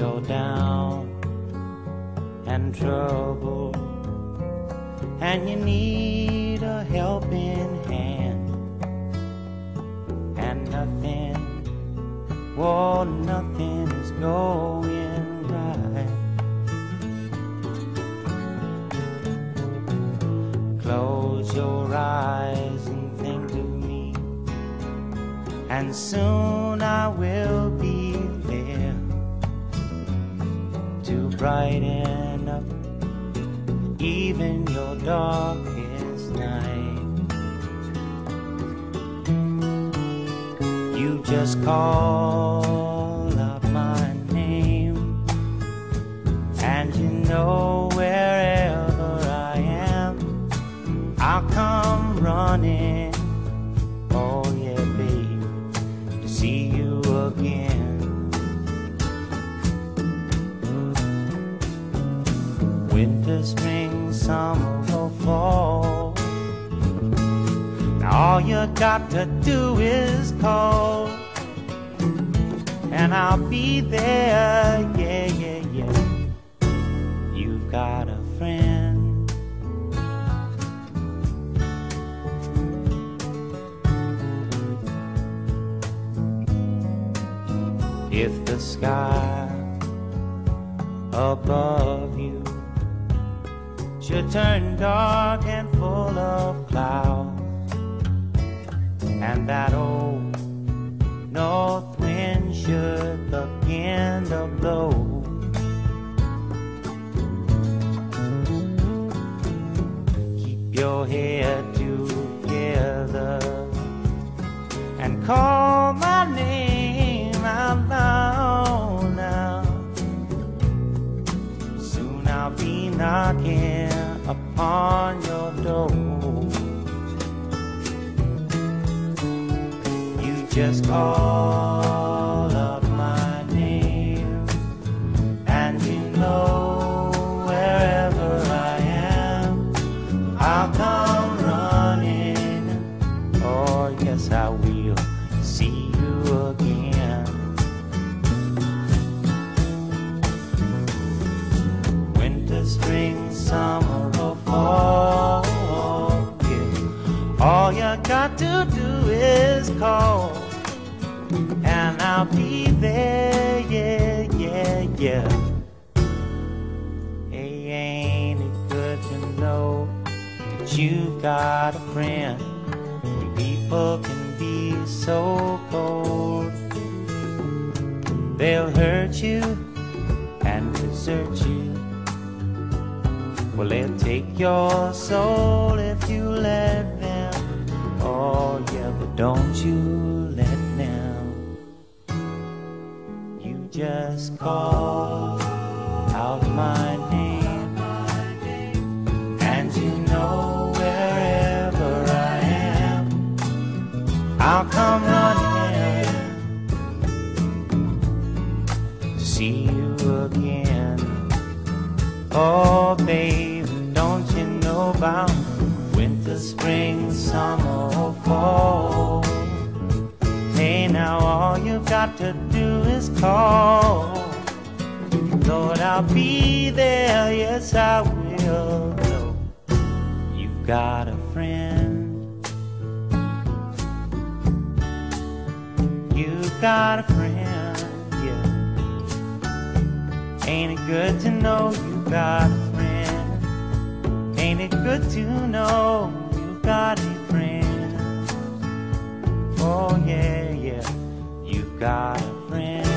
you're down and trouble, and you need a helping hand, and nothing is going right. Close your eyes and think of me, and soon I will be there to brighten up even your darkest night. You just call out my name, and you know wherever I am, I'll come running. Oh yeah, babe, to see you again. Winter, spring, summer or fall, now all you got to do is call, and I'll be there, yeah, yeah, yeah. You've got a friend. If the sky above you should turn dark and full of clouds, and that old north wind should begin to blow, keep your head together and call my name out loud now. Soon I'll be knocking upon your door. You just call up my name, and you know wherever I am, I'll come running. Oh yes, I will see you again. Winter, spring, summer or fall, yeah. All you got to do is call, and I'll be there, yeah, yeah, yeah. Hey, ain't it good to know that you've got a friend when people can be so cold? They'll hurt you and desert you. Well, they'll take your soul if you let them. Oh yeah, but don't you let them. You just call out my name, and you know wherever I am, I'll come running to see you again. Oh babe, don't you know about winter, spring, summer or fall? Hey, now all you've got to do is call. Lord, I'll be there, yes I will. No, you've got a friend. You've got a friend, yeah. Ain't it good to know you've got a friend? Ain't it good to know you've got a friend? Oh yeah, yeah, you've got a friend.